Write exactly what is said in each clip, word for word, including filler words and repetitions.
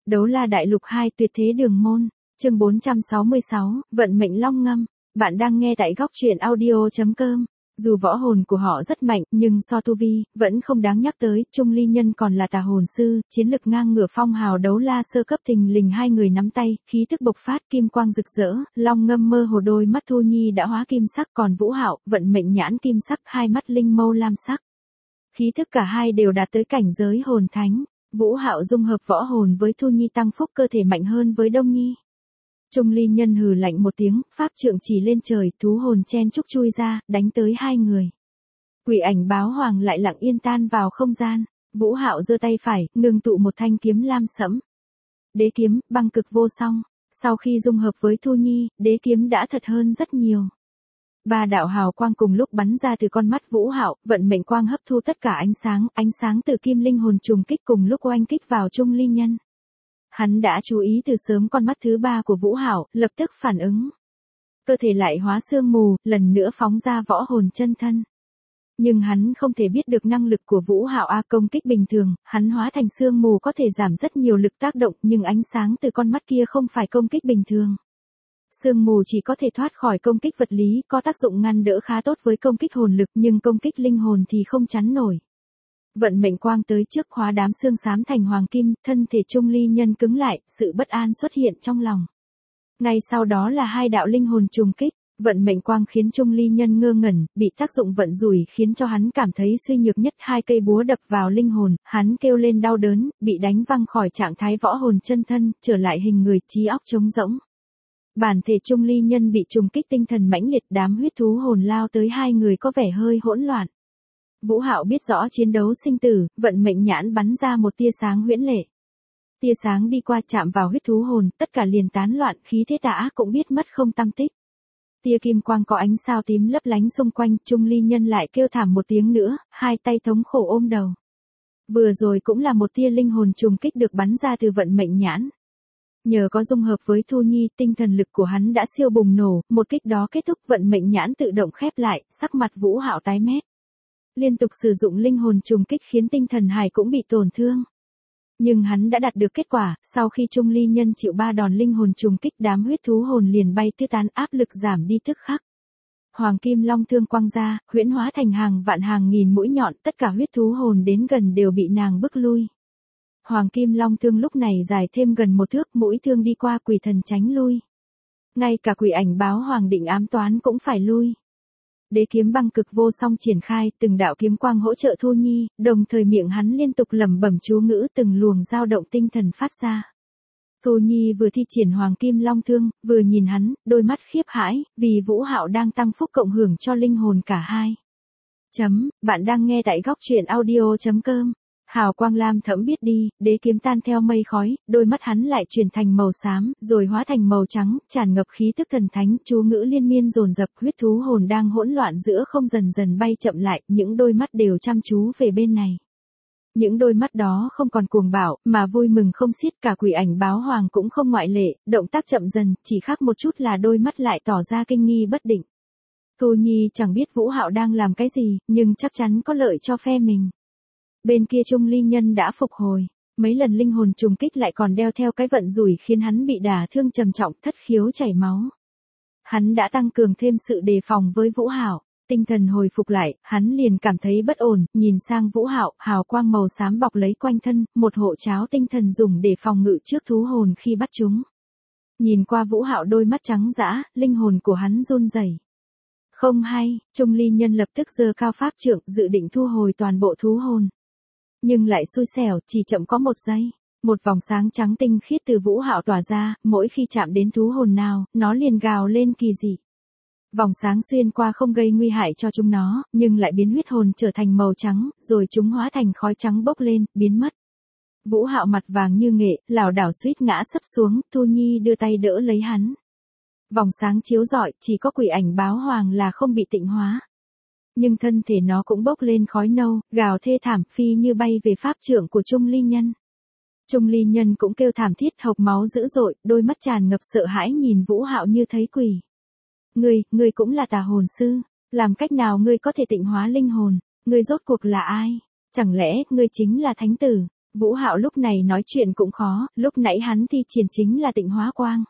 Đấu la đại lục hai tuyệt thế đường môn, chương bốn trăm sáu mươi sáu, vận mệnh long ngâm. Bạn đang nghe tại góc truyện audio.com. Dù võ hồn của họ rất mạnh, nhưng so tu vi, vẫn không đáng nhắc tới. Trung Ly Nhân còn là tà hồn sư, chiến lực ngang ngửa phong hào đấu la sơ cấp. Thình lình hai người nắm tay, khí tức bộc phát, kim quang rực rỡ, long ngâm mơ hồ. Đôi mắt Thu Nhi đã hóa kim sắc, còn Vũ Hạo, vận mệnh nhãn kim sắc, hai mắt linh mâu lam sắc. Khí tức cả hai đều đạt tới cảnh giới hồn thánh. Vũ Hạo dung hợp võ hồn với Thu Nhi tăng phúc cơ thể mạnh hơn với Đông Nhi. Trung Ly Nhân hừ lạnh một tiếng, pháp trượng chỉ lên trời, thú hồn chen chúc chui ra, đánh tới hai người. Quỷ ảnh báo hoàng lại lặng yên tan vào không gian. Vũ Hạo giơ tay phải, ngưng tụ một thanh kiếm lam sẫm. Đế kiếm, băng cực vô song. Sau khi dung hợp với Thu Nhi, đế kiếm đã thật hơn rất nhiều. Ba đạo hào quang cùng lúc bắn ra từ con mắt Vũ Hạo, vận mệnh quang hấp thu tất cả ánh sáng, ánh sáng từ kim linh hồn trùng kích cùng lúc oanh kích vào Trung Ly Nhân. Hắn đã chú ý từ sớm con mắt thứ ba của Vũ Hạo, lập tức phản ứng. Cơ thể lại hóa sương mù, lần nữa phóng ra võ hồn chân thân. Nhưng hắn không thể biết được năng lực của Vũ Hạo a công kích bình thường, hắn hóa thành sương mù có thể giảm rất nhiều lực tác động, nhưng ánh sáng từ con mắt kia không phải công kích bình thường. Sương mù chỉ có thể thoát khỏi công kích vật lý, có tác dụng ngăn đỡ khá tốt với công kích hồn lực, nhưng công kích linh hồn thì không chắn nổi. Vận mệnh quang tới trước hóa đám xương xám thành hoàng kim, thân thể Trung Ly Nhân cứng lại, sự bất an xuất hiện trong lòng. Ngay sau đó là hai đạo linh hồn trùng kích, vận mệnh quang khiến Trung Ly Nhân ngơ ngẩn, bị tác dụng vận rủi khiến cho hắn cảm thấy suy nhược nhất, hai cây búa đập vào linh hồn, hắn kêu lên đau đớn, bị đánh văng khỏi trạng thái võ hồn chân thân, trở lại hình người, trí óc trống rỗng. Bản thể Trung Ly Nhân bị trùng kích tinh thần mãnh liệt, đám huyết thú hồn lao tới hai người có vẻ hơi hỗn loạn. Vũ Hạo biết rõ chiến đấu sinh tử, vận mệnh nhãn bắn ra một tia sáng huyễn lệ. Tia sáng đi qua chạm vào huyết thú hồn, tất cả liền tán loạn, khí thế tả cũng biết mất không tăm tích. Tia kim quang có ánh sao tím lấp lánh xung quanh, Trung Ly Nhân lại kêu thảm một tiếng nữa, hai tay thống khổ ôm đầu. Vừa rồi cũng là một tia linh hồn trùng kích được bắn ra từ vận mệnh nhãn. Nhờ có dung hợp với Thu Nhi, tinh thần lực của hắn đã siêu bùng nổ, một kích đó kết thúc, vận mệnh nhãn tự động khép lại, sắc mặt Vũ Hạo tái mét. Liên tục sử dụng linh hồn trùng kích khiến tinh thần hải cũng bị tổn thương. Nhưng hắn đã đạt được kết quả, sau khi Trung Ly Nhân chịu ba đòn linh hồn trùng kích, đám huyết thú hồn liền bay tứ tán, áp lực giảm đi tức khắc. Hoàng kim long thương quang ra, huyễn hóa thành hàng vạn hàng nghìn mũi nhọn, tất cả huyết thú hồn đến gần đều bị nàng bức lui. Hoàng kim long thương lúc này dài thêm gần một thước, mũi thương đi qua quỷ thần tránh lui. Ngay cả quỷ ảnh báo hoàng định ám toán cũng phải lui. Đế kiếm băng cực vô song triển khai, từng đạo kiếm quang hỗ trợ Thu Nhi, đồng thời miệng hắn liên tục lẩm bẩm chú ngữ, từng luồng dao động tinh thần phát ra. Thu Nhi vừa thi triển hoàng kim long thương, vừa nhìn hắn, đôi mắt khiếp hãi, vì Vũ Hạo đang tăng phúc cộng hưởng cho linh hồn cả hai. Chấm, bạn đang nghe tại góc truyện audio.com. Hào quang lam thẫm biết đi, đế kiếm tan theo mây khói, đôi mắt hắn lại chuyển thành màu xám, rồi hóa thành màu trắng, tràn ngập khí tức thần thánh, chú ngữ liên miên dồn dập, huyết thú hồn đang hỗn loạn giữa không dần dần bay chậm lại, những đôi mắt đều chăm chú về bên này. Những đôi mắt đó không còn cuồng bạo, mà vui mừng không xiết, cả quỷ ảnh báo hoàng cũng không ngoại lệ, động tác chậm dần, chỉ khác một chút là đôi mắt lại tỏ ra kinh nghi bất định. Thu Nhi chẳng biết Vũ Hạo đang làm cái gì, nhưng chắc chắn có lợi cho phe mình. Bên kia Trung Ly Nhân đã phục hồi, mấy lần linh hồn trùng kích lại còn đeo theo cái vận rủi khiến hắn bị đả thương trầm trọng, thất khiếu chảy máu. Hắn đã tăng cường thêm sự đề phòng với Vũ Hạo, tinh thần hồi phục lại, hắn liền cảm thấy bất ổn, nhìn sang Vũ Hạo, hào quang màu xám bọc lấy quanh thân, một hộ cháo tinh thần dùng để phòng ngự trước thú hồn khi bắt chúng. Nhìn qua Vũ Hạo đôi mắt trắng dã, linh hồn của hắn run rẩy. Không hay, Trung Ly Nhân lập tức giơ cao pháp trượng, dự định thu hồi toàn bộ thú hồn. Nhưng lại xui xẻo, chỉ chậm có một giây, một vòng sáng trắng tinh khiết từ Vũ Hạo tỏa ra, mỗi khi chạm đến thú hồn nào, nó liền gào lên kỳ dị. Vòng sáng xuyên qua không gây nguy hại cho chúng nó, nhưng lại biến huyết hồn trở thành màu trắng, rồi chúng hóa thành khói trắng bốc lên, biến mất. Vũ Hạo mặt vàng như nghệ, lảo đảo suýt ngã sấp xuống, Thu Nhi đưa tay đỡ lấy hắn. Vòng sáng chiếu rọi, chỉ có quỷ ảnh báo hoàng là không bị tịnh hóa. Nhưng thân thể nó cũng bốc lên khói nâu, gào thê thảm, phi như bay về pháp trượng của Trung Ly Nhân. Trung Ly Nhân cũng kêu thảm thiết, hộc máu dữ dội, đôi mắt tràn ngập sợ hãi nhìn Vũ Hạo như thấy quỷ. Ngươi, ngươi cũng là tà hồn sư, làm cách nào ngươi có thể tịnh hóa linh hồn, ngươi rốt cuộc là ai? Chẳng lẽ ngươi chính là thánh tử? Vũ Hạo lúc này nói chuyện cũng khó, lúc nãy hắn thi triển chính là Tịnh Hóa Quang.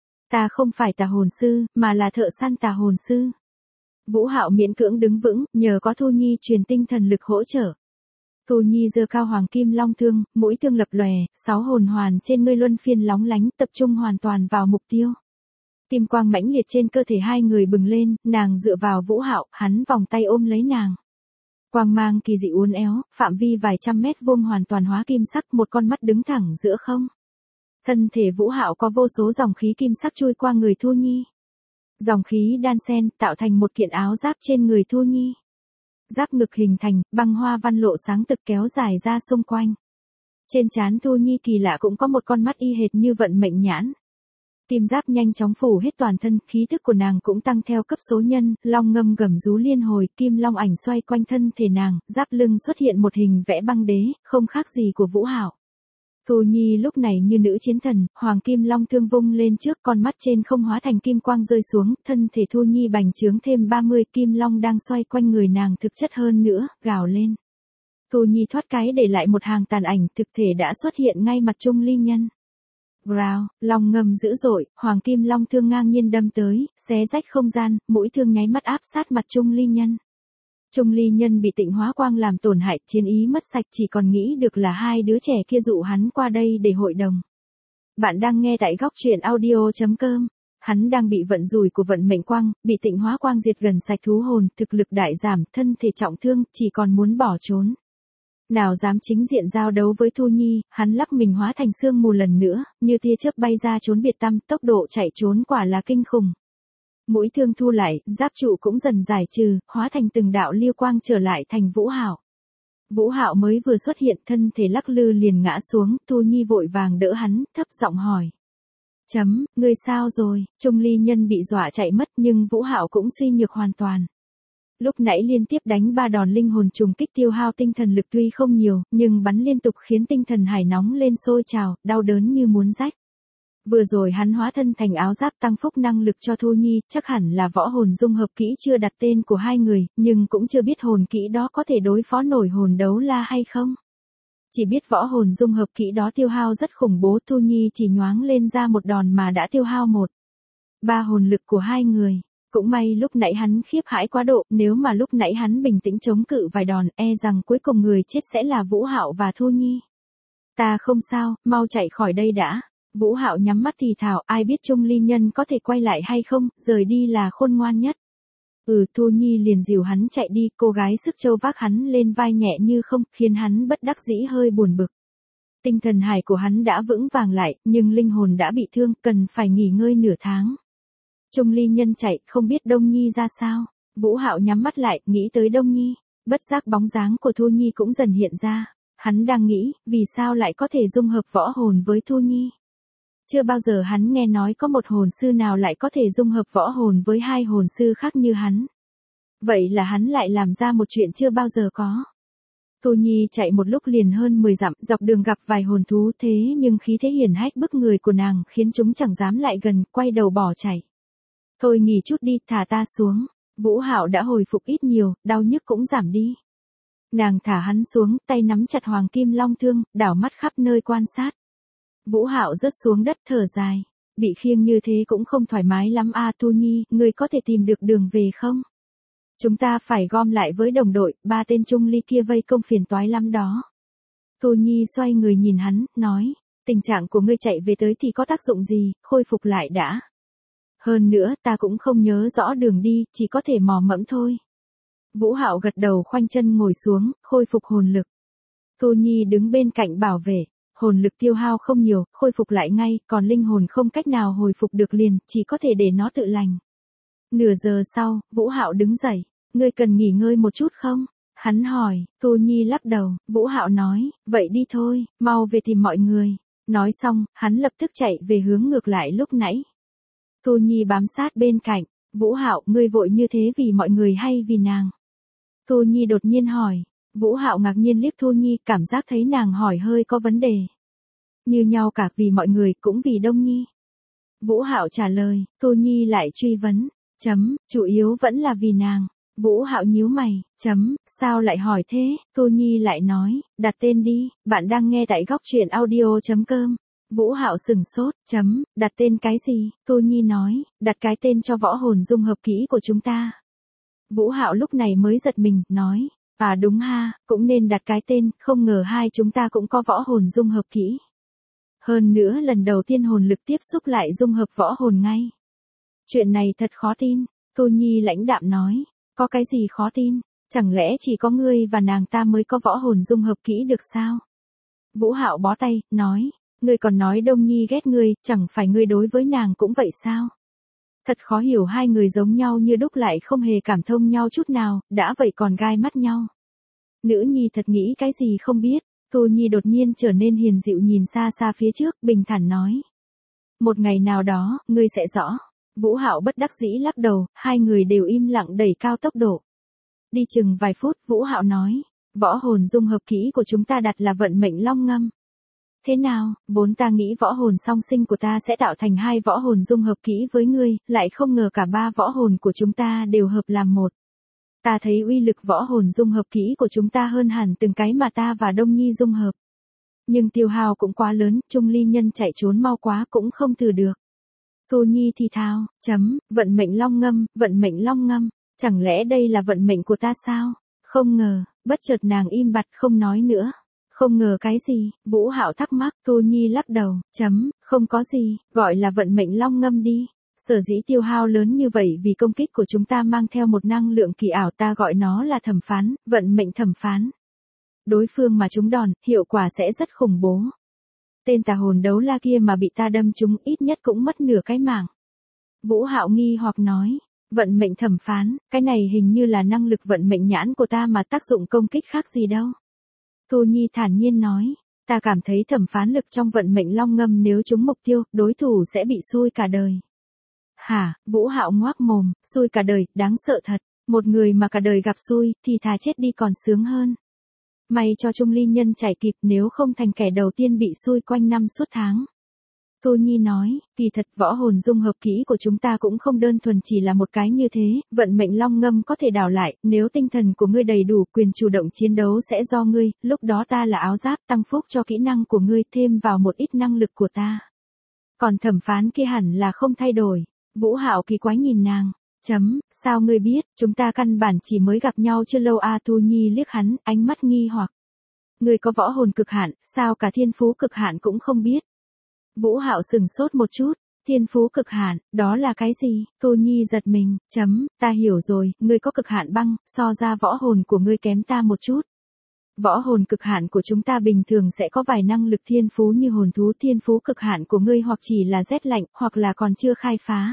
Ta không phải tà hồn sư, mà là thợ săn tà hồn sư. Vũ Hạo miễn cưỡng đứng vững, nhờ có Thu Nhi truyền tinh thần lực hỗ trợ. Thu Nhi giơ cao hoàng kim long thương, mũi thương lập lòe, sáu hồn hoàn trên ngươi luân phiên lóng lánh, tập trung hoàn toàn vào mục tiêu. Kim quang mãnh liệt trên cơ thể hai người bừng lên, nàng dựa vào Vũ Hạo, hắn vòng tay ôm lấy nàng. Quang mang kỳ dị uốn éo, phạm vi vài trăm mét vuông hoàn toàn hóa kim sắc, một con mắt đứng thẳng giữa không. Thân thể Vũ Hạo có vô số dòng khí kim sắc chui qua người Thu Nhi. Dòng khí đan xen tạo thành một kiện áo giáp trên người Thu Nhi. Giáp ngực hình thành, băng hoa văn lộ sáng tực kéo dài ra xung quanh. Trên trán Thu Nhi kỳ lạ cũng có một con mắt y hệt như vận mệnh nhãn. Kim giáp nhanh chóng phủ hết toàn thân, khí thức của nàng cũng tăng theo cấp số nhân, long ngâm gầm rú liên hồi, kim long ảnh xoay quanh thân thể nàng, giáp lưng xuất hiện một hình vẽ băng đế, không khác gì của Vũ Hạo. Thu Nhi lúc này như nữ chiến thần, hoàng kim long thương vung lên trước, con mắt trên không hóa thành kim quang rơi xuống, thân thể Thu Nhi bành trướng thêm ba mươi, kim long đang xoay quanh người nàng thực chất hơn nữa, gào lên. Thu Nhi thoát cái để lại một hàng tàn ảnh, thực thể đã xuất hiện ngay mặt Trung Ly Nhân. Growl, long ngâm dữ dội, hoàng kim long thương ngang nhiên đâm tới, xé rách không gian, mũi thương nháy mắt áp sát mặt Trung Ly Nhân. Trung Ly Nhân bị Tịnh Hóa Quang làm tổn hại, chiến ý mất sạch, chỉ còn nghĩ được là hai đứa trẻ kia dụ hắn qua đây để hội đồng. Bạn đang nghe tại góc truyện audio chấm com. Hắn đang bị vận rủi của vận mệnh quang, bị Tịnh Hóa Quang diệt gần sạch thú hồn, thực lực đại giảm, thân thể trọng thương, chỉ còn muốn bỏ trốn. Nào dám chính diện giao đấu với Thu Nhi, hắn lắc mình hóa thành sương mù lần nữa, như tia chớp bay ra trốn biệt tăm, tốc độ chạy trốn quả là kinh khủng. Mũi thương thu lại, giáp trụ cũng dần giải trừ, hóa thành từng đạo liêu quang trở lại thành Vũ Hạo. Vũ Hạo mới vừa xuất hiện, thân thể lắc lư liền ngã xuống, Thu Nhi vội vàng đỡ hắn, thấp giọng hỏi. Chấm, ngươi sao rồi? Trung Ly Nhân bị dọa chạy mất nhưng Vũ Hạo cũng suy nhược hoàn toàn. Lúc nãy liên tiếp đánh ba đòn linh hồn trùng kích tiêu hao tinh thần lực tuy không nhiều, nhưng bắn liên tục khiến tinh thần hải nóng lên sôi trào, đau đớn như muốn rách. Vừa rồi hắn hóa thân thành áo giáp tăng phúc năng lực cho Thu Nhi, chắc hẳn là võ hồn dung hợp kỹ chưa đặt tên của hai người, nhưng cũng chưa biết hồn kỹ đó có thể đối phó nổi hồn đấu la hay không. Chỉ biết võ hồn dung hợp kỹ đó tiêu hao rất khủng bố, Thu Nhi chỉ nhoáng lên ra một đòn mà đã tiêu hao một. Ba hồn lực của hai người. Cũng may lúc nãy hắn khiếp hãi quá độ, nếu mà lúc nãy hắn bình tĩnh chống cự vài đòn, e rằng cuối cùng người chết sẽ là Vũ Hạo và Thu Nhi. Ta không sao, mau chạy khỏi đây đã. Vũ Hạo nhắm mắt thì thào, ai biết Trung Ly Nhân có thể quay lại hay không, rời đi là khôn ngoan nhất. Ừ, Thu Nhi liền dìu hắn chạy đi, cô gái sức châu vác hắn lên vai nhẹ như không, khiến hắn bất đắc dĩ hơi buồn bực. Tinh thần hải của hắn đã vững vàng lại, nhưng linh hồn đã bị thương, cần phải nghỉ ngơi nửa tháng. Trung Ly Nhân chạy, không biết Đông Nhi ra sao. Vũ Hạo nhắm mắt lại, nghĩ tới Đông Nhi. Bất giác bóng dáng của Thu Nhi cũng dần hiện ra. Hắn đang nghĩ, vì sao lại có thể dung hợp võ hồn với Thu Nhi. Chưa bao giờ hắn nghe nói có một hồn sư nào lại có thể dung hợp võ hồn với hai hồn sư khác như hắn. Vậy là hắn lại làm ra một chuyện chưa bao giờ có. Thu Nhi chạy một lúc liền hơn mười dặm, dọc đường gặp vài hồn thú, thế nhưng khí thế hiển hách bức người của nàng khiến chúng chẳng dám lại gần, quay đầu bỏ chạy. Thôi nghỉ chút đi, thả ta xuống. Vũ Hạo đã hồi phục ít nhiều, đau nhức cũng giảm đi. Nàng thả hắn xuống, tay nắm chặt hoàng kim long thương, đảo mắt khắp nơi quan sát. Vũ Hạo rớt xuống đất thở dài. Bị khiêng như thế cũng không thoải mái lắm a. Thu Nhi, ngươi có thể tìm được đường về không? Chúng ta phải gom lại với đồng đội, ba tên Trung Ly kia vây công phiền toái lắm đó. Thu Nhi xoay người nhìn hắn, nói, tình trạng của ngươi chạy về tới thì có tác dụng gì, khôi phục lại đã. Hơn nữa, ta cũng không nhớ rõ đường đi, chỉ có thể mò mẫm thôi. Vũ Hạo gật đầu khoanh chân ngồi xuống, khôi phục hồn lực. Thu Nhi đứng bên cạnh bảo vệ, hồn lực tiêu hao không nhiều, khôi phục lại ngay, còn linh hồn không cách nào hồi phục được liền, chỉ có thể để nó tự lành. Nửa giờ sau, Vũ Hạo đứng dậy, ngươi cần nghỉ ngơi một chút không? Hắn hỏi, Thu Nhi lắc đầu, Vũ Hạo nói, vậy đi thôi, mau về tìm mọi người. Nói xong, hắn lập tức chạy về hướng ngược lại lúc nãy. Thu Nhi bám sát bên cạnh, Vũ Hạo, ngươi vội như thế vì mọi người hay vì nàng? Thu Nhi đột nhiên hỏi, Vũ Hạo ngạc nhiên liếc Thu Nhi, cảm giác thấy nàng hỏi hơi có vấn đề. Như nhau cả, vì mọi người, cũng vì Đông Nhi. Vũ Hạo trả lời, Thu Nhi lại truy vấn, chấm, chủ yếu vẫn là vì nàng. Vũ Hạo nhíu mày, chấm, sao lại hỏi thế, Thu Nhi lại nói, đặt tên đi, bạn đang nghe tại góc truyện audio.com. Vũ Hạo sừng sốt, chấm, đặt tên cái gì, Thu Nhi nói, đặt cái tên cho võ hồn dung hợp kỹ của chúng ta. Vũ Hạo lúc này mới giật mình, nói, à đúng ha, cũng nên đặt cái tên, không ngờ hai chúng ta cũng có võ hồn dung hợp kỹ. Hơn nữa lần đầu tiên hồn lực tiếp xúc lại dung hợp võ hồn ngay. Chuyện này thật khó tin, Thu Nhi lãnh đạm nói, có cái gì khó tin, chẳng lẽ chỉ có ngươi và nàng ta mới có võ hồn dung hợp kỹ được sao? Vũ Hạo bó tay, nói, ngươi còn nói Đông Nhi ghét ngươi, chẳng phải ngươi đối với nàng cũng vậy sao? Thật khó hiểu hai người giống nhau như đúc lại không hề cảm thông nhau chút nào, đã vậy còn gai mắt nhau. Nữ nhi thật nghĩ cái gì không biết, Thu Nhi đột nhiên trở nên hiền dịu nhìn xa xa phía trước, bình thản nói. Một ngày nào đó, ngươi sẽ rõ. Vũ Hạo bất đắc dĩ lắc đầu, hai người đều im lặng đẩy cao tốc độ. Đi chừng vài phút, Vũ Hạo nói, võ hồn dung hợp kỹ của chúng ta đặt là vận mệnh long ngâm. Thế nào, vốn ta nghĩ võ hồn song sinh của ta sẽ tạo thành hai võ hồn dung hợp kỹ với ngươi, lại không ngờ cả ba võ hồn của chúng ta đều hợp làm một. Ta thấy uy lực võ hồn dung hợp kỹ của chúng ta hơn hẳn từng cái mà ta và Đông Nhi dung hợp. Nhưng tiêu hao cũng quá lớn, Trung Ly Nhân chạy trốn mau quá cũng không thử được. Thu Nhi thì thào, chấm, vận mệnh long ngâm, vận mệnh long ngâm, chẳng lẽ đây là vận mệnh của ta sao? Không ngờ, bất chợt nàng im bặt không nói nữa. Không ngờ cái gì, Vũ Hạo thắc mắc, Thu Nhi lắc đầu, chấm, không có gì, gọi là vận mệnh long ngâm đi. Sở dĩ tiêu hao lớn như vậy vì công kích của chúng ta mang theo một năng lượng kỳ ảo, ta gọi nó là thẩm phán, vận mệnh thẩm phán. Đối phương mà trúng đòn, hiệu quả sẽ rất khủng bố. Tên tà hồn đấu la kia mà bị ta đâm trúng ít nhất cũng mất nửa cái mạng. Vũ Hạo nghi hoặc nói, vận mệnh thẩm phán, cái này hình như là năng lực vận mệnh nhãn của ta mà tác dụng công kích khác gì đâu. Thu Nhi thản nhiên nói, ta cảm thấy thẩm phán lực trong vận mệnh long ngâm nếu trúng mục tiêu, đối thủ sẽ bị xui cả đời. Hả, Vũ Hạo ngoác mồm, xui cả đời, đáng sợ thật, một người mà cả đời gặp xui, thì thà chết đi còn sướng hơn. May cho Trung Ly Nhân chạy kịp, nếu không thành kẻ đầu tiên bị xui quanh năm suốt tháng. Thu Nhi nói, kỳ thật võ hồn dung hợp kỹ của chúng ta cũng không đơn thuần chỉ là một cái như thế, vận mệnh long ngâm có thể đảo lại, nếu tinh thần của ngươi đầy đủ, quyền chủ động chiến đấu sẽ do ngươi, lúc đó ta là áo giáp tăng phúc cho kỹ năng của ngươi, thêm vào một ít năng lực của ta. Còn thẩm phán kia hẳn là không thay đổi. Vũ Hạo kỳ quái nhìn nàng, chấm, sao ngươi biết, chúng ta căn bản chỉ mới gặp nhau chưa lâu a. Thu Nhi liếc hắn, ánh mắt nghi hoặc. Ngươi có võ hồn cực hạn, sao cả thiên phú cực hạn cũng không biết. Vũ Hạo sừng sốt một chút, thiên phú cực hạn, đó là cái gì? Thu Nhi giật mình, chấm, ta hiểu rồi, ngươi có cực hạn băng, so ra võ hồn của ngươi kém ta một chút. Võ hồn cực hạn của chúng ta bình thường sẽ có vài năng lực thiên phú như hồn thú, thiên phú cực hạn của ngươi hoặc chỉ là rét lạnh, hoặc là còn chưa khai phá.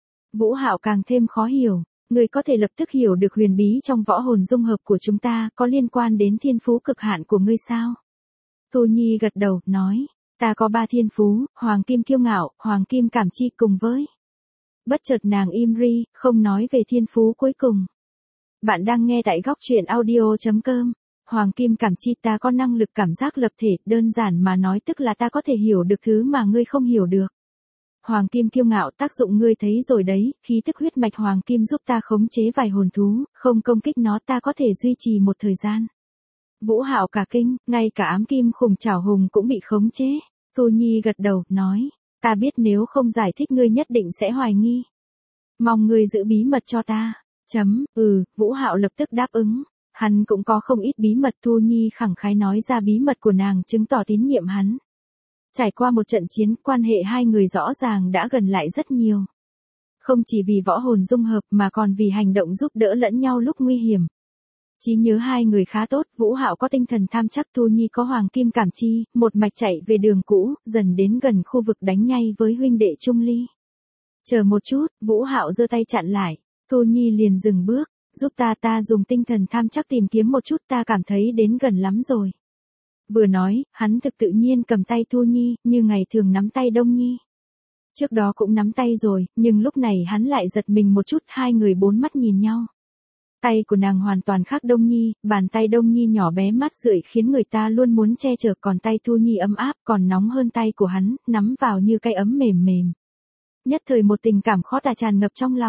Vũ Hạo càng thêm khó hiểu, ngươi có thể lập tức hiểu được huyền bí trong võ hồn dung hợp của chúng ta, có liên quan đến thiên phú cực hạn của ngươi sao? Thu Nhi gật đầu, nói, ta có ba thiên phú, hoàng kim kiêu ngạo, hoàng kim cảm chi cùng với. Bất chợt nàng im ri, không nói về thiên phú cuối cùng. Bạn đang nghe tại góc truyện audio.com. Hoàng kim cảm chi, ta có năng lực cảm giác lập thể, đơn giản mà nói tức là ta có thể hiểu được thứ mà ngươi không hiểu được. Hoàng kim kiêu ngạo, tác dụng ngươi thấy rồi đấy, khí tức huyết mạch hoàng kim giúp ta khống chế vài hồn thú, không công kích nó ta có thể duy trì một thời gian. Vũ Hạo cả kinh, ngay cả ám kim khủng trảo hùng cũng bị khống chế. Thu Nhi gật đầu, nói, ta biết nếu không giải thích ngươi nhất định sẽ hoài nghi. Mong ngươi giữ bí mật cho ta. Chấm, ừ, Vũ Hạo lập tức đáp ứng. Hắn cũng có không ít bí mật. Thu Nhi khẳng khái nói ra bí mật của nàng, chứng tỏ tín nhiệm hắn. Trải qua một trận chiến, quan hệ hai người rõ ràng đã gần lại rất nhiều. Không chỉ vì võ hồn dung hợp mà còn vì hành động giúp đỡ lẫn nhau lúc nguy hiểm. Trí nhớ hai người khá tốt, Vũ Hạo có tinh thần tham chắc, Thu Nhi có hoàng kim cảm chi, một mạch chạy về đường cũ, dần đến gần khu vực đánh nhay với huynh đệ Trung Ly. Chờ một chút, Vũ Hạo giơ tay chặn lại, Thu Nhi liền dừng bước, giúp ta ta dùng tinh thần tham chắc tìm kiếm một chút, ta cảm thấy đến gần lắm rồi. Vừa nói, hắn thực tự nhiên cầm tay Thu Nhi, như ngày thường nắm tay Đông Nhi. Trước đó cũng nắm tay rồi, nhưng lúc này hắn lại giật mình một chút, hai người bốn mắt nhìn nhau. Tay của nàng hoàn toàn khác Đông Nhi, bàn tay Đông Nhi nhỏ bé mát rượi khiến người ta luôn muốn che chở, còn tay Thu Nhi ấm áp, còn nóng hơn tay của hắn, nắm vào như cái ấm mềm mềm. Nhất thời một tình cảm khó tả tràn ngập trong lòng.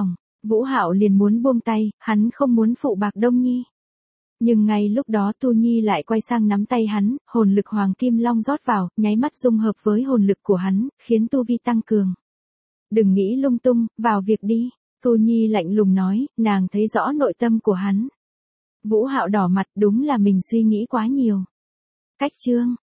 Vũ Hạo liền muốn buông tay, hắn không muốn phụ bạc Đông Nhi. Nhưng ngay lúc đó Tu Nhi lại quay sang nắm tay hắn, hồn lực Hoàng Kim Long rót vào, nháy mắt dung hợp với hồn lực của hắn, khiến tu vi tăng cường. Đừng nghĩ lung tung, vào việc đi. Tu Nhi lạnh lùng nói, nàng thấy rõ nội tâm của hắn. Vũ Hạo đỏ mặt, đúng là mình suy nghĩ quá nhiều. Cách chương